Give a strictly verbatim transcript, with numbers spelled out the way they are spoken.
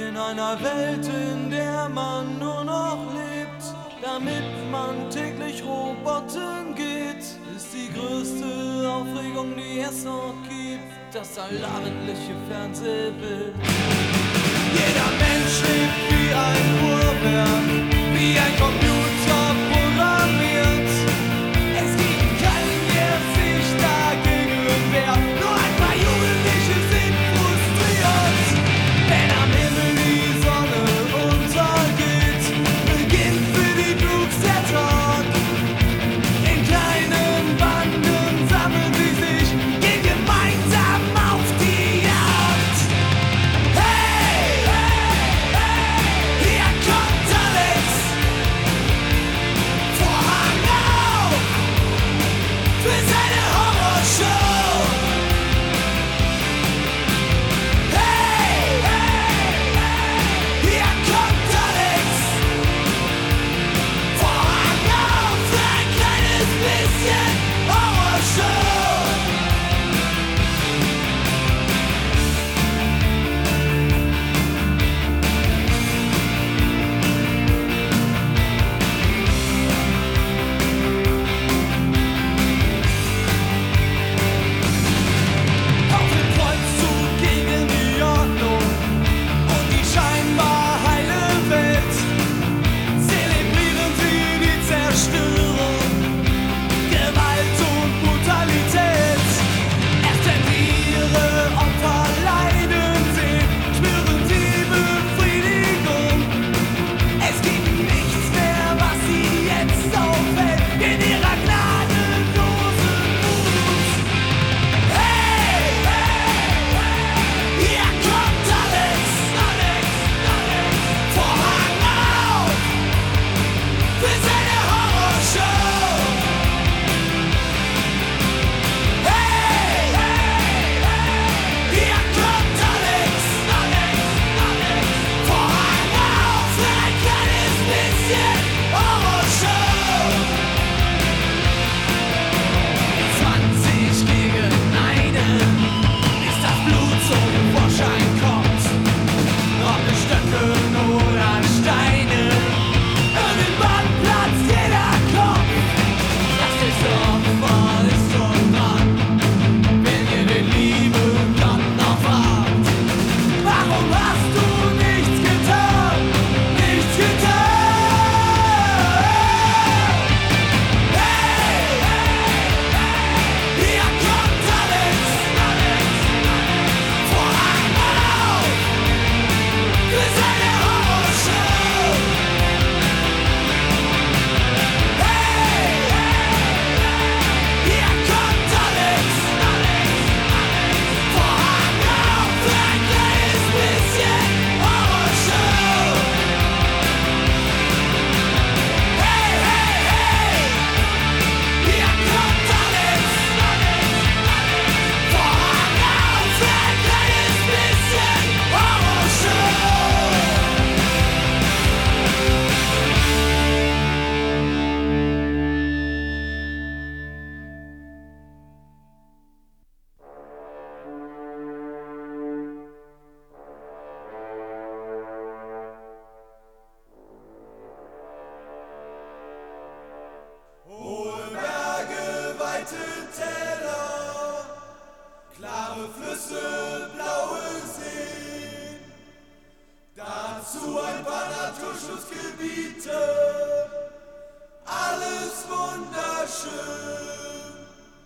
In einer Welt, in der man nur noch lebt, damit man täglich Robotern geht, ist die größte Aufregung, die es noch gibt, das allabendliche Fernsehbild. Jeder Mensch lebt wie ein Uhrwerk, wie ein Computer programmiert. Es gibt keinen, der sich dagegen wehrt, nur ein paar Jugendliche sind frustriert. Wenn am Himmel die Sonne untergeht, beginnt für die Brooks der Tag. In kleinen Banden sammeln sie sich, gehen gemeinsam auf die Jagd. Hey, hey, hey, hier kommt Alex. Vorhang auf für seine Horrorshow. Hey, hey, hey, hier kommt Alex. Vorhang auf für ein kleines bisschen Horrorshow. Auf dem Kreuzzug gegen die Ordnung und die scheinbar heile Welt zelebrieren sie die Zerstörung, Gewalt und Brutalität. Erst wenn sie ihre Opfer leiden sehen, spüren sie Befriedigung. Es gibt nichts mehr, was sie jetzt aufhält in ihrer gnadenlosen Wut. Hey, hey, hey, hier kommt Alex, Alex, Alex. Vorhang auf für seine Horrorshow. Hey, hey, hey, hier kommt Alex, Alex, Alex. Vorhang auf für ein kleines bisschen Horrorshow. zwanzig gegen einen, bis das Blut zum Vorschein kommt. Ob es Stöcke oder Steine, irgendwann platzt jeder Kopf. Das ist Opfer, ist schon dran, wenn ihr den lieben Gott noch fragt. Warum hast du nichts getan? Nichts getan! Hey, hey, hey, hier kommt Alex, Alex, Alex. Vorhang auf für seine Horrorshow. Hey, hey, hier kommt Alex, Alex, Alex. Vorhang auf für ein kleines bisschen Horrorshow. Hey, hey, hey, hier kommt Alex, Alex, Alex. Vorhang auf für ein kleines bisschen Horrorshow. Hohe Berge, weite Täler, klare Flüsse, blaue Seen, dazu ein paar Naturschutzgebiete.